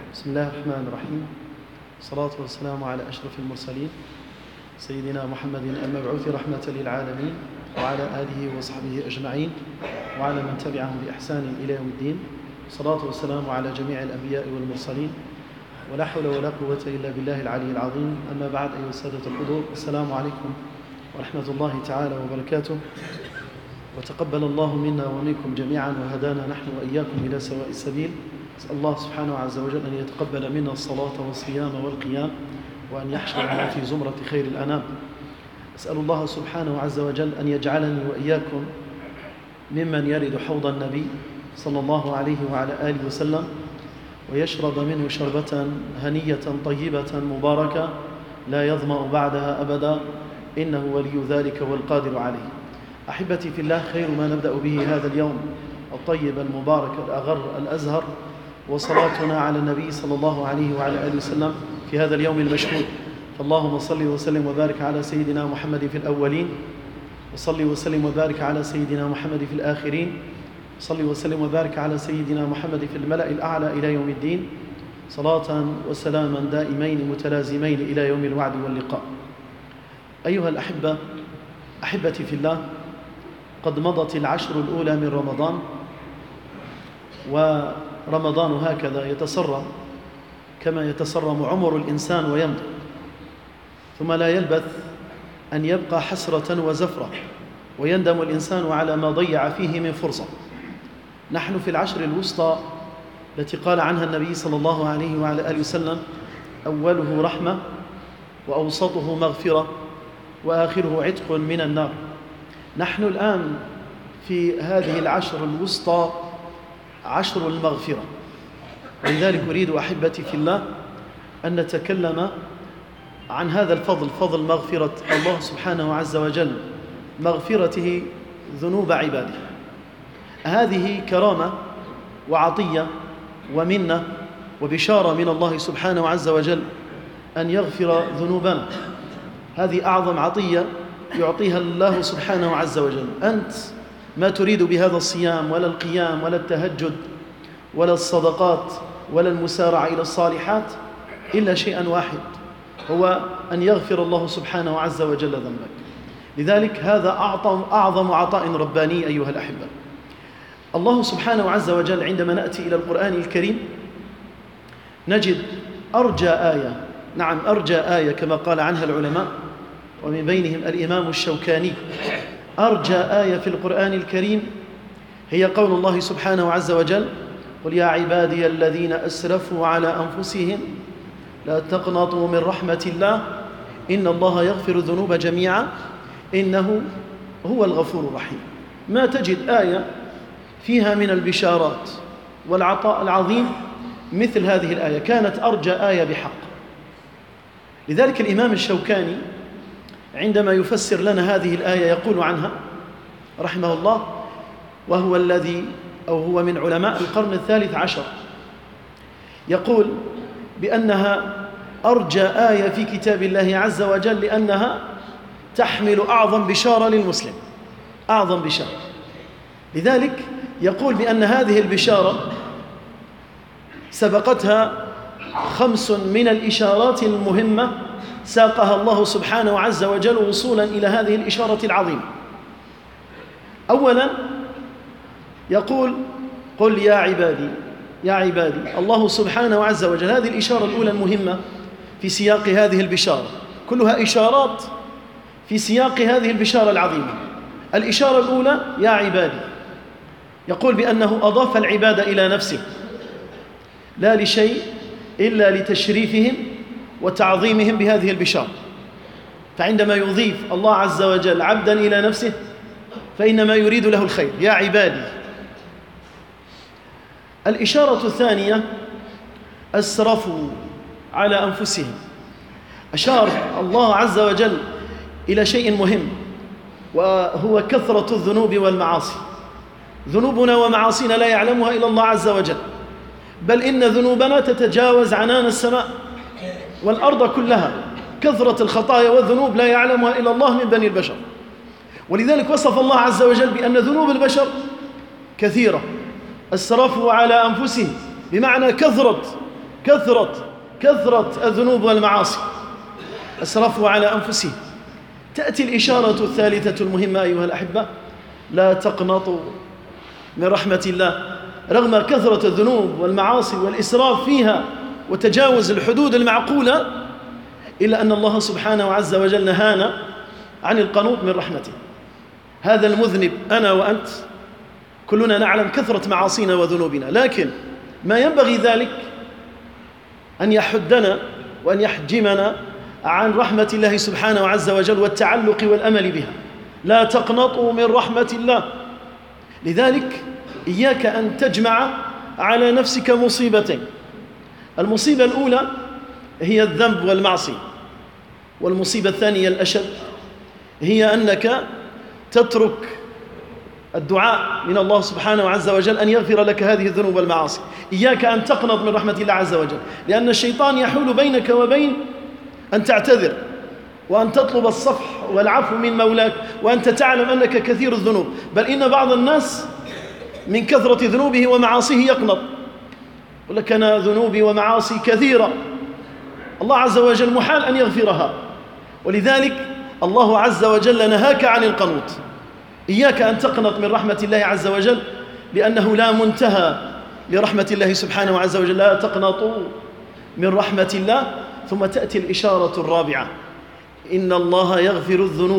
بسم الله الرحمن الرحيم. الصلاة والسلام على أشرف المرسلين سيدنا محمد المبعوث رحمة للعالمين وعلى آله وصحبه أجمعين وعلى من تبعهم بإحسان إلى يوم الدين. الصلاة والسلام على جميع الأنبياء والمرسلين، ولا حول ولا قوة إلا بالله العلي العظيم. أما بعد، أيها السادة الحضور، السلام عليكم ورحمة الله تعالى وبركاته، وتقبل الله منا ومنكم جميعا وهدانا نحن وإياكم إلى سواء السبيل. أسأل الله سبحانه عز وجل أن يتقبل منا الصلاة والصيام والقيام، وأن يحشرنا في زمرة خير الأنام. أسأل الله سبحانه عز وجل أن يجعلني وإياكم ممن يرد حوض النبي صلى الله عليه وعلى آله وسلم ويشرب منه شربة هنية طيبة مباركة لا يظمأ بعدها أبدا، إنه ولي ذلك والقادر عليه. أحبتي في الله، خير ما نبدأ به هذا اليوم الطيب المبارك الأغر الأزهر وصلاتنا على النبي صلى الله عليه وعلى آله وسلم في هذا اليوم المشهود. فاللهم صل وسلم وبارك على سيدنا محمد في الأولين، وصل وسلم وبارك على سيدنا محمد في الآخرين، صل وسلم وبارك على سيدنا محمد في الملأ الأعلى إلى يوم الدين، صلاة وسلاما دائمين متلازمين إلى يوم الوعد واللقاء. أيها الأحبة، أحبتي في الله، قد مضت العشر الأولى من رمضان، ورمضان هكذا يتسرم كما يتسرم عمر الإنسان ويمضي، ثم لا يلبث أن يبقى حسرة وزفرة، ويندم الإنسان على ما ضيع فيه من فرصة. نحن في العشر الوسطى التي قال عنها النبي صلى الله عليه وعلى آله وسلم: أوله رحمة، وأوسطه مغفرة، وآخره عتق من النار. نحن الآن في هذه العشر الوسطى، عشر المغفرة، ولذلك أريد أحبتي في الله أن نتكلم عن هذا الفضل، فضل مغفرة الله سبحانه عز وجل، مغفرته ذنوب عباده. هذه كرامة وعطية ومنة وبشارة من الله سبحانه عز وجل أن يغفر ذنوبنا. هذه أعظم عطية يعطيها الله سبحانه عز وجل. أنت ما تريد بهذا الصيام ولا القيام ولا التهجد ولا الصدقات ولا المسارعة إلى الصالحات إلا شيئا واحد، هو أن يغفر الله سبحانه عز وجل ذنبك. لذلك هذا أعظم عطاء رباني أيها الأحبة. الله سبحانه عز وجل عندما نأتي إلى القرآن الكريم نجد أرجى آية، نعم أرجى آية كما قال عنها العلماء، ومن بينهم الإمام الشوكاني: أرجى آية في القرآن الكريم هي قول الله سبحانه عز وجل: قل يا عبادي الذين أسرفوا على أنفسهم لا تقنطوا من رحمة الله إن الله يغفر الذنوب جميعا إنه هو الغفور الرحيم. ما تجد آية فيها من البشارات والعطاء العظيم مثل هذه الآية، كانت أرجى آية بحق. لذلك الإمام الشوكاني عندما يفسر لنا هذه الآية يقول عنها رحمه الله، وهو الذي أو هو من علماء القرن الثالث عشر، يقول بأنها أرجى آية في كتاب الله عز وجل لأنها تحمل أعظم بشارة للمسلم، أعظم بشارة. لذلك يقول بأن هذه البشارة سبقتها 5 من الإشارات المهمة ساقها الله سبحانه عز وجل وصولا إلى هذه الإشارة العظيمة. أولا يقول: قل يا عبادي، يا عبادي. الله سبحانه عز وجل، هذه الإشارة الأولى المهمة في سياق هذه البشارة، كلها إشارات في سياق هذه البشارة العظيمة. الإشارة الأولى يا عبادي، يقول بأنه أضاف العبادة إلى نفسه، لا لشيء إلا لتشريفهم وتعظيمهم بهذه البشارة. فعندما يضيف الله عز وجل عبدا إلى نفسه فإنما يريد له الخير، يا عبادي. الإشارة الثانية: أسرفوا على أنفسهم. أشار الله عز وجل إلى شيء مهم، وهو كثرة الذنوب والمعاصي. ذنوبنا ومعاصينا لا يعلمها إلا الله عز وجل، بل إن ذنوبنا تتجاوز عنان السماء والأرض كلها. كثرة الخطايا والذنوب لا يعلمها إلا الله من بني البشر، ولذلك وصف الله عز وجل بأن ذنوب البشر كثيرة. أسرفوا على أنفسهم بمعنى كثرت كثرة الذنوب والمعاصي أسرفوا على أنفسهم. تأتي الإشارة الثالثة المهمة أيها الأحبة: لا تقنطوا من رحمة الله. رغم كثرة الذنوب والمعاصي والإسراف فيها وتجاوز الحدود المعقولة، إلا أن الله سبحانه عز وجل نهانا عن القنوط من رحمته. هذا المذنب أنا وأنت كلنا نعلم كثرة معاصينا وذنوبنا، لكن ما ينبغي ذلك أن يحدنا وأن يحجمنا عن رحمة الله سبحانه عز وجل والتعلق والأمل بها. لا تقنطوا من رحمة الله. لذلك إياك أن تجمع على نفسك مصيبتين: المصيبة الأولى هي الذنب والمعصية، والمصيبة الثانية الأشد هي أنك تترك الدعاء من الله سبحانه عز وجل أن يغفر لك هذه الذنوب والمعاصي. إياك أن تقنط من رحمة الله عز وجل، لأن الشيطان يحول بينك وبين أن تعتذر وأن تطلب الصفح والعفو من مولاك وأنت تعلم أنك كثير الذنوب. بل إن بعض الناس من كثرة ذنوبه ومعاصيه يقنط، يقول لك: أنا ذنوبي ومعاصي كثيرة، الله عز وجل محال أن يغفرها. ولذلك الله عز وجل نهاك عن القنوط. إياك أن تقنط من رحمة الله عز وجل، لأنه لا منتهى لرحمة الله سبحانه عز وجل. لا تقنطوا من رحمة الله. ثم تأتي الإشارة الرابعة: إن الله يغفر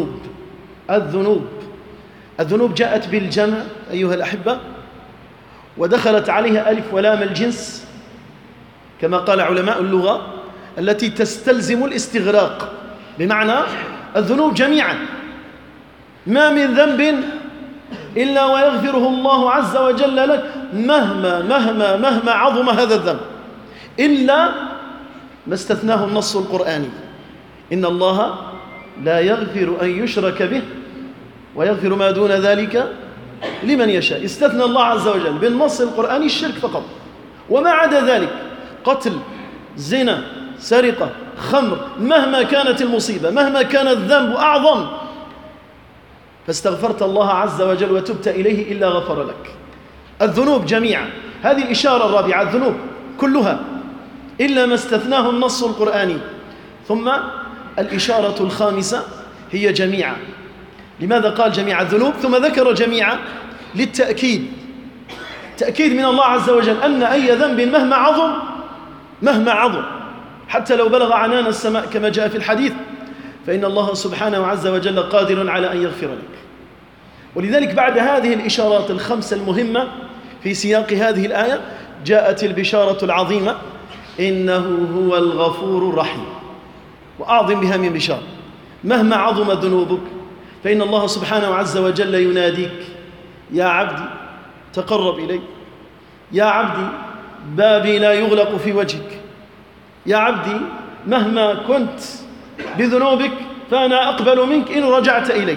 الذنوب جاءت بالجمع أيها الأحبة، ودخلت عليها ألف ولام الجنس كما قال علماء اللغة، التي تستلزم الاستغراق، بمعنى الذنوب جميعا. ما من ذنب إلا ويغفره الله عز وجل لك مهما عظم هذا الذنب، إلا ما استثناه النص القرآني: إن الله لا يغفر أن يشرك به ويغفر ما دون ذلك لمن يشاء. استثنى الله عز وجل بالنص القرآني الشرك فقط، وما عدا ذلك قتل، زنا، سرقة، خمر، مهما كانت المصيبة، مهما كان الذنب أعظم، فاستغفرت الله عز وجل وتبت إليه إلا غفر لك. الذنوب جميعا. هذه الإشارة الرابعة: الذنوب كلها إلا ما استثناه النص القرآني. ثم الإشارة الخامسة هي جميعا. لماذا قال جميع الذنوب ثم ذكر جميعا؟ للتأكيد، تأكيد من الله عز وجل أن أي ذنب مهما عظم حتى لو بلغ عنان السماء كما جاء في الحديث، فإن الله سبحانه عز وجل قادر على أن يغفر لك. ولذلك بعد هذه الإشارات الخمسة المهمة في سياق هذه الآية جاءت البشارة العظيمة: إنه هو الغفور الرحيم. وأعظم بها من بشارة: مهما عظمت ذنوبك فإن الله سبحانه عز وجل يناديك: يا عبدي تقرب إلي، يا عبدي بابي لا يغلق في وجهك، يا عبدي مهما كنت بذنوبك فأنا أقبل منك إن رجعت إلي.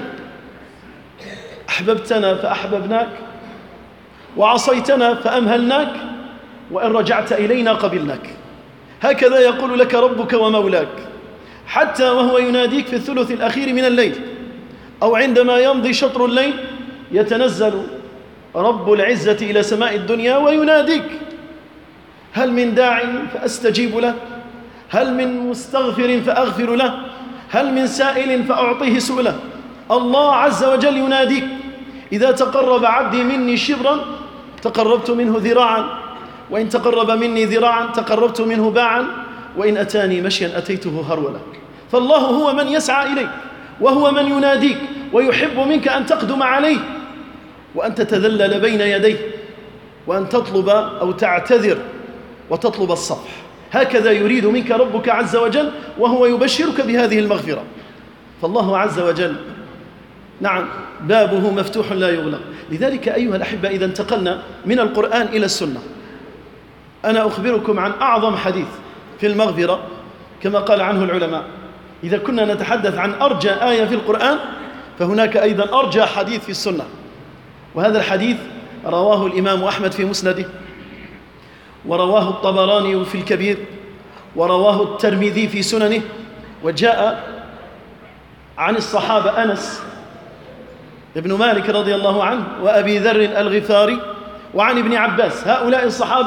أحببتنا فأحببناك، وعصيتنا فأمهلناك، وإن رجعت إلينا قبلناك. هكذا يقول لك ربك ومولاك، حتى وهو يناديك في الثلث الأخير من الليل، أو عندما يمضي شطر الليل يتنزل رب العزة إلى سماء الدنيا ويناديك: هل من داع فأستجيب له؟ هل من مستغفر فأغفر له؟ هل من سائل فأعطيه سؤله؟ الله عز وجل يناديك: إذا تقرب عبدي مني شبرا تقربت منه ذراعا، وإن تقرب مني ذراعا تقربت منه باعا، وإن أتاني مشيا أتيته هرولا. فالله هو من يسعى إليك، وهو من يناديك ويحب منك أن تقدم عليه وأن تتذلل بين يديه وأن تطلب أو تعتذر وتطلب الصفح. هكذا يريد منك ربك عز وجل، وهو يبشرك بهذه المغفرة. فالله عز وجل نعم بابه مفتوح لا يغلق. لذلك أيها الأحبة إذا انتقلنا من القرآن إلى السنة، أنا أخبركم عن أعظم حديث في المغفرة كما قال عنه العلماء. إذا كنا نتحدث عن أرجى آية في القرآن فهناك أيضا أرجى حديث في السنة. وهذا الحديث رواه الإمام أحمد في مسنده، ورواه الطبراني في الكبير، ورواه الترمذي في سننه، وجاء عن الصحابة أنس بن مالك رضي الله عنه، وأبي ذر الغفاري، وعن ابن عباس. هؤلاء الصحابة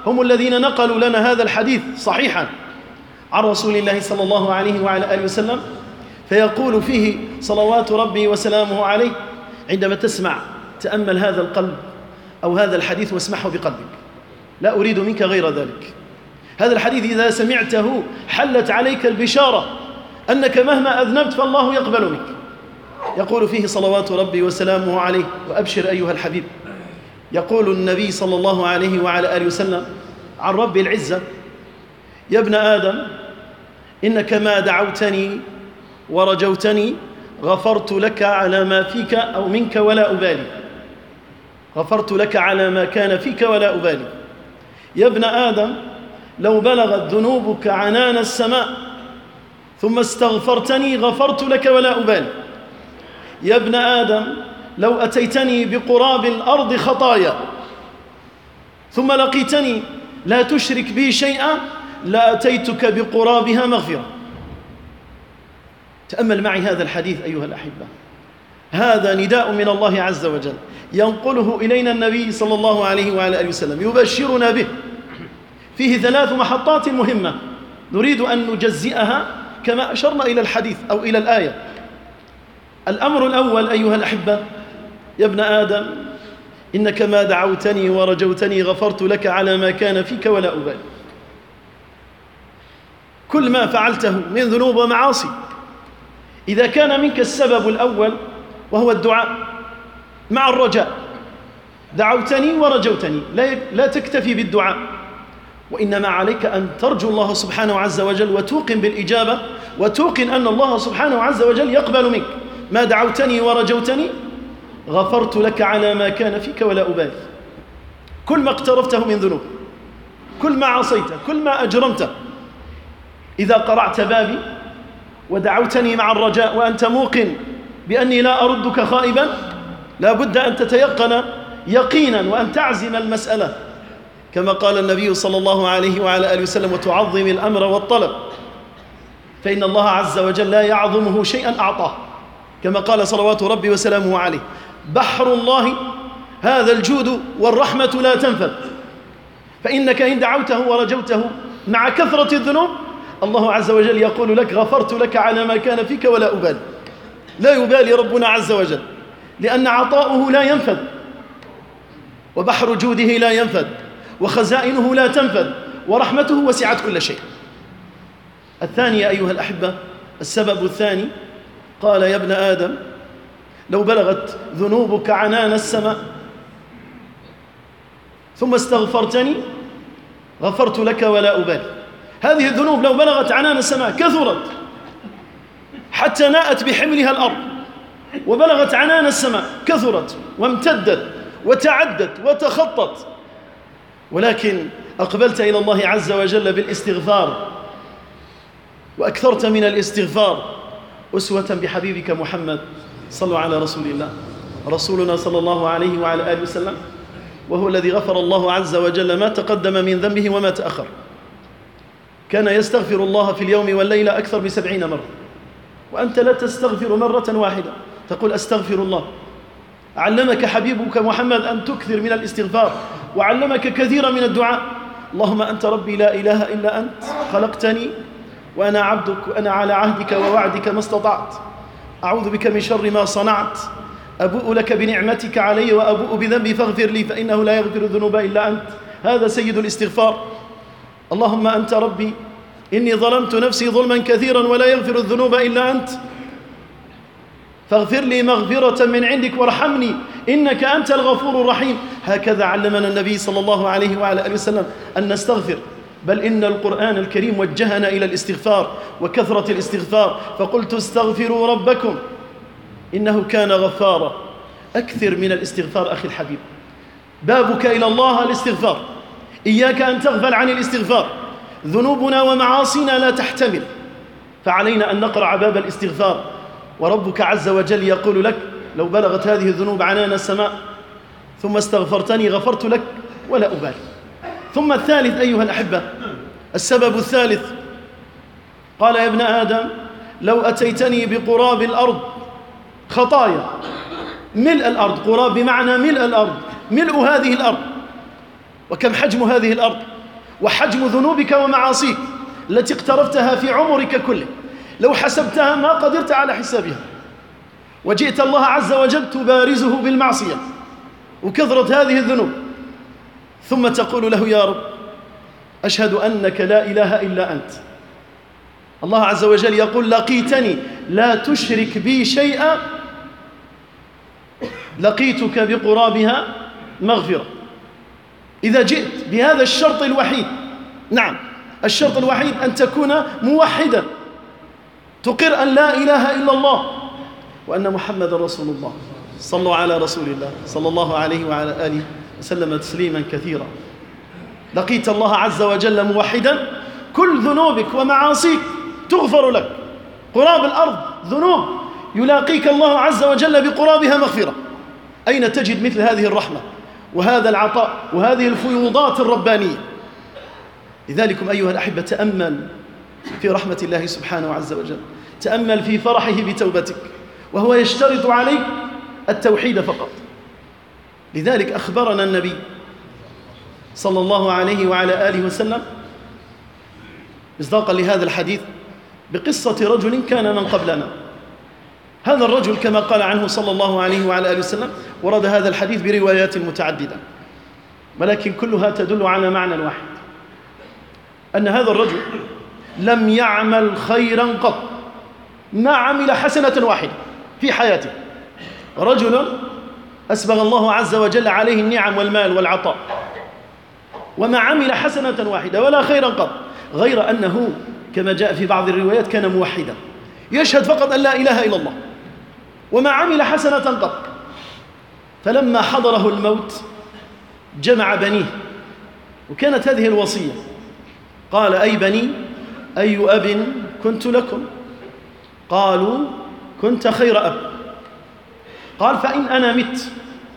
هم الذين نقلوا لنا هذا الحديث صحيحا عن رسول الله صلى الله عليه وعلى آله وسلم، فيقول فيه صلوات ربي وسلامه عليه: عندما تسمع تأمل هذا القلب أو هذا الحديث واسمعه بقلبك، لا أريد منك غير ذلك. هذا الحديث إذا سمعته حلت عليك البشارة أنك مهما أذنبت فالله يقبل منك. يقول فيه صلوات ربي وسلامه عليه: وأبشر أيها الحبيب. يقول النبي صلى الله عليه وعلى آله وسلم عن رب العزة: يا ابن آدم إنك ما دعوتني ورجوتني غفرت لك على ما فيك أو منك ولا أبالي. غفرت لك على ما كان فيك ولا أبالي. يا ابن آدم لو بلغت ذنوبك عنان السماء ثم استغفرتني غفرت لك ولا أبالي. يا ابن آدم لو أتيتني بقراب الأرض خطايا ثم لقيتني لا تشرك بي شيئا لأتيتك بقرابها مغفرة. تأمل معي هذا الحديث أيها الأحبة، هذا نداء من الله عز وجل ينقله إلينا النبي صلى الله عليه وعلى آله وسلم يبشرنا به. فيه 3 محطات مهمة نريد أن نجزئها كما أشرنا إلى الحديث أو إلى الآية. الأمر الأول أيها الأحبة: يا ابن آدم إنك ما دعوتني ورجوتني غفرت لك على ما كان فيك ولا أبالي. كل ما فعلته من ذنوب ومعاصي إذا كان منك السبب الأول وهو الدعاء مع الرجاء، دعوتني ورجوتني، لا تكتفي بالدعاء، وإنما عليك أن ترجو الله سبحانه عز وجل وتوقن بالإجابة وتوقن أن الله سبحانه عز وجل يقبل منك. ما دعوتني ورجوتني غفرت لك على ما كان فيك ولا أبالي. كل ما اقترفته من ذنوب، كل ما عصيته، كل ما أجرمته، إذا قرعت بابي ودعوتني مع الرجاء وأنت موقن بأني لا أردك خائبا، لا بد أن تتيقن يقينا وأن تعزم المسألة كما قال النبي صلى الله عليه وعلى آله وسلم: وتعظم الأمر والطلب، فإن الله عز وجل لا يعظمه شيئا أعطاه، كما قال صلوات ربي وسلامه عليه: بحر الله هذا الجود والرحمة لا تنفذ. فإنك إن دعوته ورجوته مع كثرة الذنوب الله عز وجل يقول لك: غفرت لك على ما كان فيك ولا أبالي. لا يبالي ربنا عز وجل، لأن عطاؤه لا ينفذ، وبحر جوده لا ينفذ، وخزائنه لا تنفذ، ورحمته وسعت كل شيء. الثانية أيها الأحبة، السبب الثاني، قال: يا ابن آدم لو بلغت ذنوبك عنان السماء ثم استغفرتني غفرت لك ولا أبالي. هذه الذنوب لو بلغت عنان السماء، كثرت حتى ناءت بحملها الأرض، وبلغت عنان السماء، كثرت وامتدت وتعدت وتخطت، ولكن أقبلت إلى الله عز وجل بالاستغفار وأكثرت من الاستغفار أسوة بحبيبك محمد. صلوا على رسول الله. رسولنا صلى الله عليه وعلى آله وسلم وهو الذي غفر الله عز وجل ما تقدم من ذنبه وما تأخر، كان يستغفر الله في اليوم والليلة أكثر من 70 مرة، وأنت لا تستغفر مرة واحدة، تقول أستغفر الله. علمك حبيبك محمد أن تكثر من الاستغفار، وعلمك كثيرا من الدعاء: اللهم أنت ربي لا إله إلا أنت، خلقتني وأنا عبدك، وأنا على عهدك ووعدك ما استطعت، أعوذ بك من شر ما صنعت، أبوء لك بنعمتك علي وأبوء بذنبي فاغفر لي فإنه لا يغفر الذنوب إلا أنت. هذا سيد الاستغفار. اللهم أنت ربي إني ظلمت نفسي ظلما كثيرا ولا يغفر الذنوب إلا أنت، فاغفر لي مغفرة من عندك وارحمني إنك أنت الغفور الرحيم. هكذا علمنا النبي صلى الله عليه وعلى آله وسلم أن نستغفر، بل إن القرآن الكريم وجهنا إلى الاستغفار وكثرة الاستغفار، فقلت استغفروا ربكم إنه كان غفارا. أكثر من الاستغفار أخي الحبيب، بابك إلى الله الاستغفار، إياك أن تغفل عن الاستغفار. ذنوبنا ومعاصينا لا تحتمل، فعلينا أن نقرع باب الاستغفار. وربك عز وجل يقول لك: لو بلغت هذه الذنوب عنان السماء ثم استغفرتني غفرت لك ولا أبالي. ثم الثالث أيها الأحبة، السبب الثالث، قال: يا ابن آدم لو أتيتني بقراب الأرض خطايا، ملء الأرض، قراب بمعنى ملء الأرض، ملء هذه الأرض. وكم حجم هذه الأرض؟ وحجم ذنوبك ومعاصيك التي اقترفتها في عمرك كله، لو حسبتها ما قدرت على حسابها، وجئت الله عز وجل تبارزه بالمعصية وكثرة هذه الذنوب، ثم تقول له: يا رب أشهد أنك لا إله إلا أنت. الله عز وجل يقول: لقيتني لا تشرك بي شيئا لقيتك بقرابها مغفرة. إذا جئت بهذا الشرط الوحيد، نعم الشرط الوحيد أن تكون موحدا، تقر أن لا إله إلا الله وأن محمد رسول الله. صلوا على رسول الله صلى الله عليه وعلى آله وسلم تسليما كثيرا. لقيت الله عز وجل موحدا، كل ذنوبك ومعاصيك تغفر لك، قراب الأرض ذنوب يلاقيك الله عز وجل بقرابها مغفرة. أين تجد مثل هذه الرحمة وهذا العطاء وهذه الفيوضات الربانية؟ لذلك أيها الأحبة تأمل في رحمة الله سبحانه عز وجل، تأمل في فرحه بتوبتك، وهو يشترط عليك التوحيد فقط. لذلك أخبرنا النبي صلى الله عليه وعلى آله وسلم مصداقا لهذا الحديث بقصة رجل كان من قبلنا. هذا الرجل كما قال عنه صلى الله عليه وعلى آله وسلم، ورد هذا الحديث بروايات متعددة، ولكن كلها تدل على معنى واحد، أن هذا الرجل لم يعمل خيرا قط، ما عمل حسنة واحدة في حياته. رجل أسبغ الله عز وجل عليه النعم والمال والعطاء، وما عمل حسنة واحدة ولا خيرا قط، غير أنه كما جاء في بعض الروايات كان موحدا، يشهد فقط أن لا إله إلا الله، وما عمل حسنة قط. فلما حضره الموت جمع بنيه، وكانت هذه الوصية، قال: أي بني، أي أب كنت لكم؟ قالوا: كنت خير أب. قال: فإن أنا مت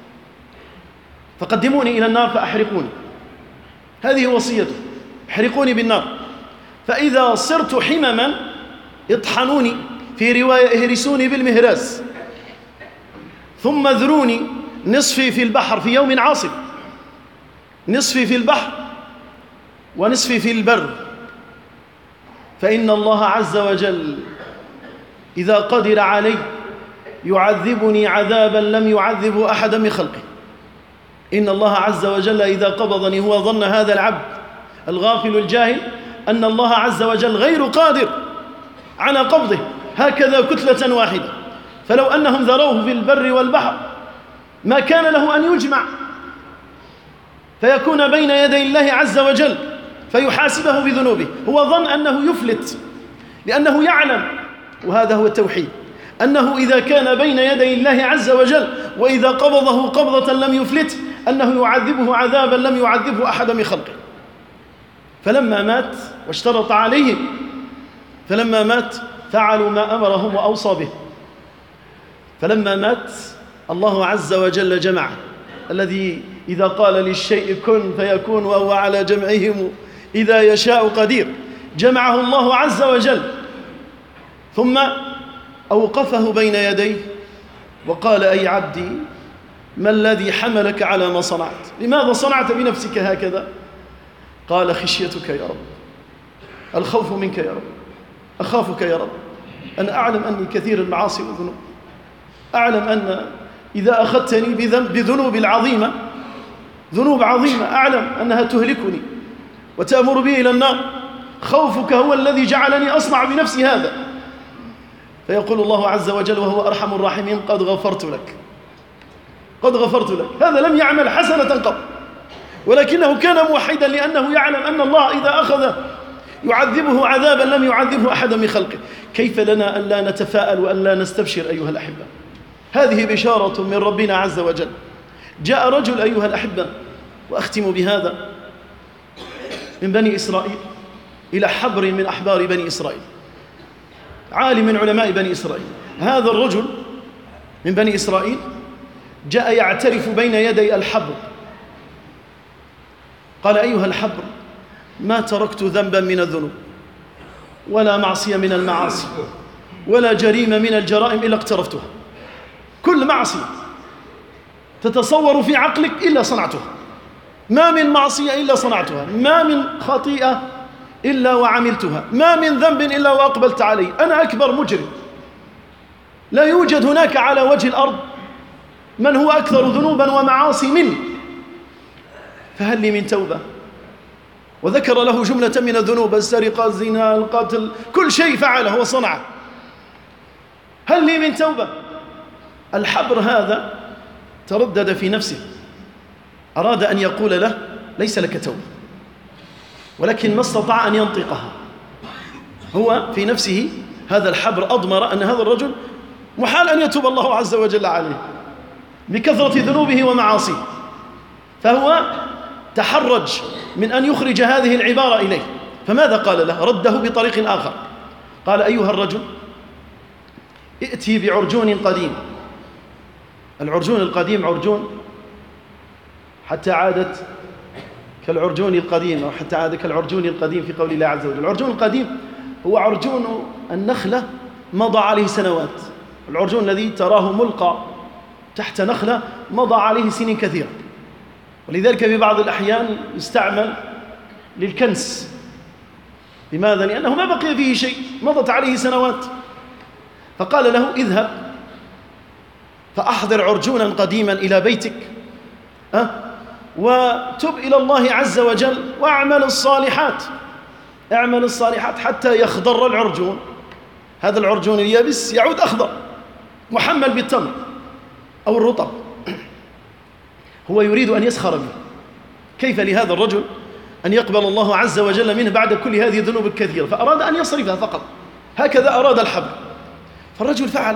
فقدموني إلى النار فأحرقوني، هذه وصيته، احرقوني بالنار، فإذا صرت حمما اطحنوني، في رواية اهرسوني بالمهراس، ثم ذروني نصفي في البحر في يوم عاصف، نصفي في البحر ونصفي في البر، فإن الله عز وجل إذا قدر علي يعذبني عذابا لم يعذب أحدا من خلقه. إن الله عز وجل إذا قبضني، هو ظن هذا العبد الغافل الجاهل أن الله عز وجل غير قادر على قبضه هكذا كتلة واحدة، فلو أنهم ذروه في البر والبحر ما كان له أن يجمع فيكون بين يدي الله عز وجل فيحاسبه بذنوبه. هو ظن أنه يفلت، لأنه يعلم، وهذا هو التوحيد، أنه إذا كان بين يدي الله عز وجل وإذا قبضه قبضة لم يفلت، أنه يعذبه عذابا لم يعذبه أحد من خلقه. فلما مات واشترط عليهم، فلما مات فعلوا ما أمرهم وأوصى به. فلما مات الله عز وجل جمعه، الذي إذا قال للشيء كن فيكون وهو على جمعهم إذا يشاء قدير، جمعه الله عز وجل، ثم أوقفه بين يديه وقال: أي عبدي، ما الذي حملك على ما صنعت؟ لماذا صنعت بنفسك هكذا؟ قال: خشيتك يا رب، الخوف منك يا رب، أخافك يا رب، أنا أعلم أني كثير المعاصي والذنوب، أعلم أن إذا أخذتني بذنوب العظيمة، ذنوب عظيمة أعلم أنها تهلكني وتأمر بي إلى النار، خوفك هو الذي جعلني أصنع بنفسي هذا. فيقول الله عز وجل وهو أرحم الراحمين: قد غفرت لك، قد غفرت لك. هذا لم يعمل حسنة قط، ولكنه كان موحدا، لأنه يعلم أن الله إذا أخذ يعذبه عذابا لم يعذبه أحدا من خلقه. كيف لنا أن لا نتفاءل وأن لا نستبشر أيها الأحبة؟ هذه بشارة من ربنا عز وجل. جاء رجل أيها الأحبة، وأختم بهذا، من بني إسرائيل إلى حبر من أحبار بني إسرائيل، عالم من علماء بني إسرائيل. هذا الرجل من بني إسرائيل جاء يعترف بين يدي الحبر، قال: أيها الحبر، ما تركت ذنبا من الذنوب، ولا معصية من المعاصي، ولا جريمة من الجرائم إلا اقترفتها. كل معصية تتصور في عقلك إلا صنعتها، ما من معصية إلا صنعتها، ما من خطيئة إلا وعملتها، ما من ذنب إلا وأقبلت عليه، أنا أكبر مجرم، لا يوجد هناك على وجه الأرض من هو أكثر ذنوبا ومعاصي مني، فهل لي من توبة؟ وذكر له جملة من الذنوب: السرقة، الزنا، القتل، كل شيء فعله وصنعه. هل لي من توبة؟ الحبر هذا تردد في نفسه، أراد أن يقول له: ليس لك توبة، ولكن ما استطاع أن ينطقها. هو في نفسه هذا الحبر أضمر أن هذا الرجل محال أن يتوب الله عز وجل عليه بكثرة ذنوبه ومعاصيه، فهو تحرج من أن يخرج هذه العبارة إليه. فماذا قال له؟ رده بطريق آخر، قال: أيها الرجل، ائتي بعرجون قديم. العرجون القديم عرجون حتى عادت كالعرجون القديم، أو حتى عاد كالعرجون القديم في قول الله عز وجل. العرجون القديم هو عرجون النخلة مضى عليه سنوات، العرجون الذي تراه ملقى تحت نخلة مضى عليه سنين كثيرة، ولذلك في بعض الأحيان يستعمل للكنس. لماذا؟ لأنه ما بقي فيه شيء، مضت عليه سنوات. فقال له: اذهب فأحضر عرجونا قديما إلى بيتك، وتب إلى الله عز وجل واعمل الصالحات، اعمل الصالحات حتى يخضر العرجون. هذا العرجون اليابس يعود أخضر محمل بالتمر أو الرطب. هو يريد أن يسخر به. كيف لهذا الرجل أن يقبل الله عز وجل منه بعد كل هذه الذنوب الكثيرة؟ فأراد أن يصرفها فقط، هكذا أراد الحبر. فالرجل فعل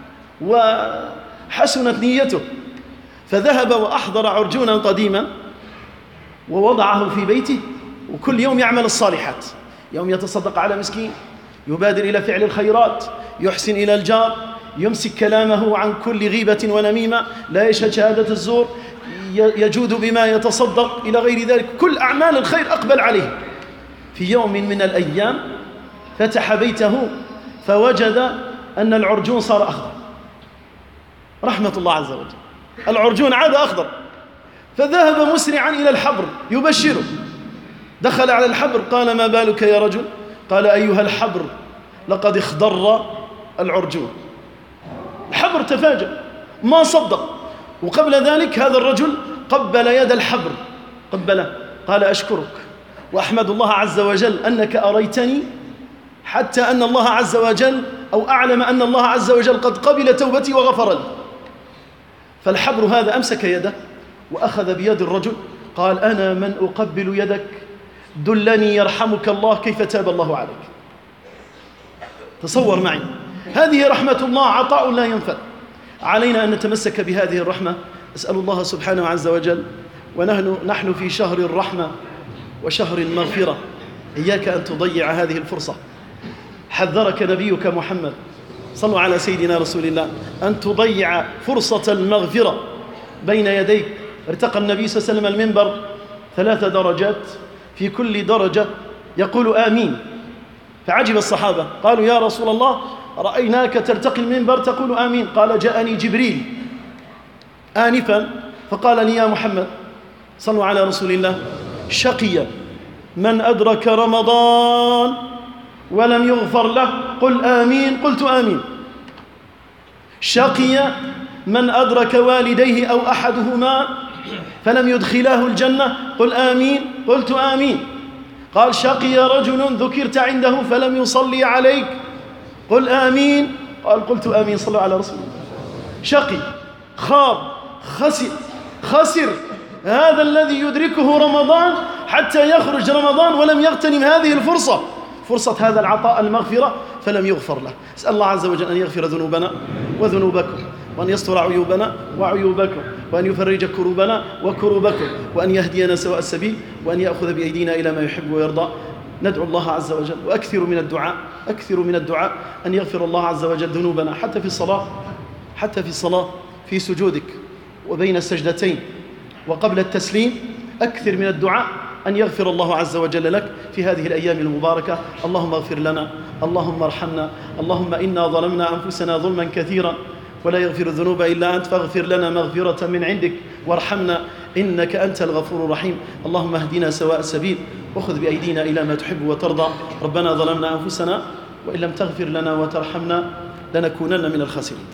وحسنت نيته، فذهب وأحضر عرجونا قديما ووضعه في بيته، وكل يوم يعمل الصالحات، يوم يتصدق على مسكين، يبادر إلى فعل الخيرات، يحسن إلى الجار، يمسك كلامه عن كل غيبة ونميمة، لا يشهد شهادة الزور، يجود بما يتصدق إلى غير ذلك، كل أعمال الخير أقبل عليه. في يوم من الأيام فتح بيته فوجد أن العرجون صار أخضر، رحمة الله عز وجل، العرجون عاد أخضر. فذهب مسرعا إلى الحبر يبشره، دخل على الحبر، قال: ما بالك يا رجل؟ قال: أيها الحبر، لقد اخضر العرجون. الحبر تفاجأ، ما صدق. وقبل ذلك هذا الرجل قبل يد الحبر، قبله، قال: أشكرك وأحمد الله عز وجل أنك أريتني حتى أن الله عز وجل، أو أعلم أن الله عز وجل قد قبل توبتي وغفر لي. فالحبر هذا أمسك يده وأخذ بيد الرجل، قال: أنا من أقبل يدك، دلني يرحمك الله كيف تاب الله عليك. تصور معي، هذه رحمة الله، عطاء لا ينفد. علينا أن نتمسك بهذه الرحمة. أسأل الله سبحانه عز وجل، ونحن في شهر الرحمة وشهر المغفرة، إياك أن تضيع هذه الفرصة. حذرك نبيك محمد، صلوا على سيدنا رسول الله، أن تضيع فرصة المغفرة بين يديك. ارتقى النبي صلى الله عليه وسلم المنبر 3 درجات، في كل درجة يقول آمين. فعجب الصحابة، قالوا: يا رسول الله، رأيناك ترتقي المنبر تقول آمين. قال: جاءني جبريل آنفا فقال لي: يا محمد، صلوا على رسول الله، شقي من أدرك رمضان ولم يغفر له، قل آمين. قلت آمين. شقي من أدرك والديه أو أحدهما فلم يدخلاه الجنة، قل آمين. قلت آمين. قال: شقي رجل ذكرت عنده فلم يصلي عليك، قل آمين. قال: قلت آمين. صلوا على رسول الله. شقي، خاب، خسر هذا الذي يدركه رمضان حتى يخرج رمضان ولم يغتنم هذه الفرصة، فرصة هذا العطاء المغفرة، فلم يغفر له. اسأل الله عز وجل أن يغفر ذنوبنا وذنوبكم، وأن يستر عيوبنا وعيوبكم، وأن يفرج كروبنا وكروبكم، وأن يهدينا سواء السبيل، وأن يأخذ بأيدينا إلى ما يحب ويرضى. ندعو الله عز وجل، وأكثروا من الدعاء أن يغفر الله عز وجل ذنوبنا، حتى في الصلاة، في سجودك وبين السجدتين وقبل التسليم. أكثر من الدعاء أن يغفر الله عز وجل لك في هذه الأيام المباركة. اللهم اغفر لنا، اللهم ارحمنا، اللهم إنا ظلمنا أنفسنا ظلما كثيرا، ولا يغفر الذنوب إلا أنت، فاغفر لنا مغفرة من عندك وارحمنا إنك أنت الغفور الرحيم. اللهم اهدنا سواء السبيل وخذ بأيدينا إلى ما تحب وترضى. ربنا ظلمنا أنفسنا وإن لم تغفر لنا وترحمنا لنكونن من الخاسرين.